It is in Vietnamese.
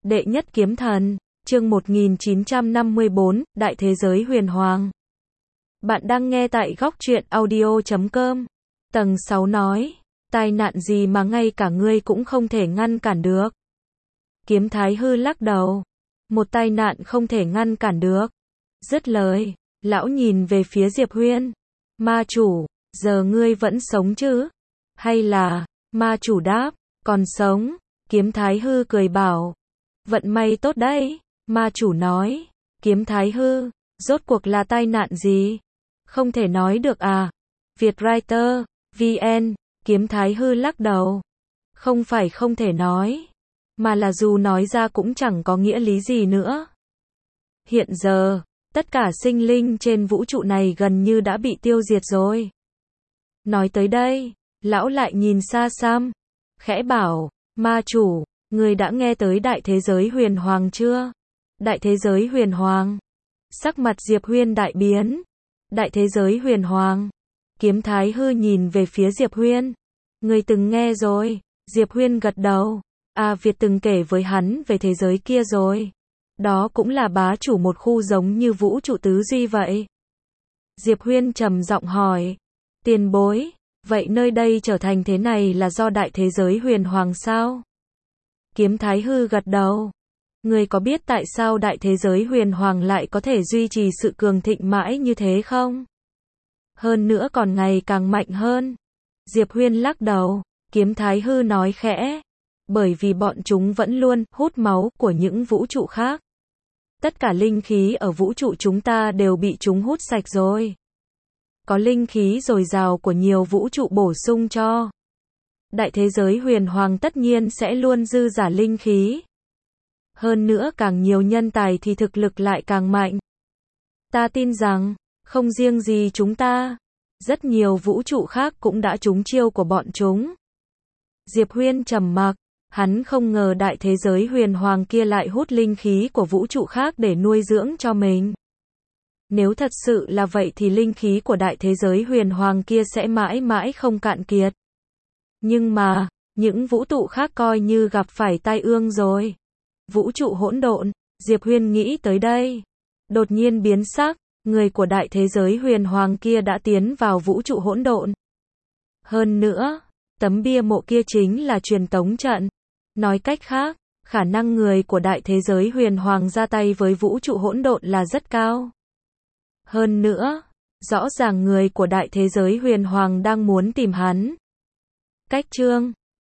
Đệ nhất kiếm thần, chương 1954, Đại thế giới huyền hoàng. Bạn đang nghe tại góc truyện audio.com. Tầng 6 nói, tai nạn gì mà ngay cả ngươi cũng không thể ngăn cản được. Kiếm Thái Hư lắc đầu, một tai nạn không thể ngăn cản được. Dứt lời, lão nhìn về phía Diệp Huyên. Ma chủ, giờ ngươi vẫn sống chứ? Hay là, ma chủ đáp, còn sống. Kiếm Thái Hư cười bảo, vận may tốt đấy. Ma chủ nói, Kiếm Thái Hư, rốt cuộc là tai nạn gì? Không thể nói được à? Vietwriter, VN, Kiếm Thái Hư lắc đầu. Không phải không thể nói, mà là dù nói ra cũng chẳng có nghĩa lý gì nữa. Hiện giờ, tất cả sinh linh trên vũ trụ này gần như đã bị tiêu diệt rồi. Nói tới đây, lão lại nhìn xa xăm, khẽ bảo, ma chủ, người đã nghe tới đại thế giới huyền hoàng chưa? Đại thế giới huyền hoàng. Sắc mặt Diệp Huyên đại biến. Đại thế giới huyền hoàng. Kiếm Thái Hư nhìn về phía Diệp Huyên. Người từng nghe rồi. Diệp Huyên gật đầu. À, Việt từng kể với hắn về thế giới kia rồi. Đó cũng là bá chủ một khu giống như vũ trụ tứ duy vậy. Diệp Huyên trầm giọng hỏi. Tiền bối, vậy nơi đây trở thành thế này là do đại thế giới huyền hoàng sao? Kiếm Thái Hư gật đầu. Người có biết tại sao đại thế giới huyền hoàng lại có thể duy trì sự cường thịnh mãi như thế không? Hơn nữa còn ngày càng mạnh hơn. Diệp Huyên lắc đầu. Kiếm Thái Hư nói khẽ. Bởi vì bọn chúng vẫn luôn hút máu của những vũ trụ khác. Tất cả linh khí ở vũ trụ chúng ta đều bị chúng hút sạch rồi. Có linh khí dồi dào của nhiều vũ trụ bổ sung cho. Đại thế giới huyền hoàng tất nhiên sẽ luôn dư giả linh khí. Hơn nữa càng nhiều nhân tài thì thực lực lại càng mạnh. Ta tin rằng, không riêng gì chúng ta, rất nhiều vũ trụ khác cũng đã trúng chiêu của bọn chúng. Diệp Huyên trầm mặc, hắn không ngờ đại thế giới huyền hoàng kia lại hút linh khí của vũ trụ khác để nuôi dưỡng cho mình. Nếu thật sự là vậy thì linh khí của đại thế giới huyền hoàng kia sẽ mãi mãi không cạn kiệt. Nhưng mà, những vũ trụ khác coi như gặp phải tai ương rồi. Vũ trụ hỗn độn, Diệp Huyên nghĩ tới đây. Đột nhiên biến sắc, người của đại thế giới huyền hoàng kia đã tiến vào vũ trụ hỗn độn. Hơn nữa, tấm bia mộ kia chính là truyền tống trận. Nói cách khác, khả năng người của đại thế giới huyền hoàng ra tay với vũ trụ hỗn độn là rất cao. Hơn nữa, rõ ràng người của đại thế giới huyền hoàng đang muốn tìm hắn. Cách chương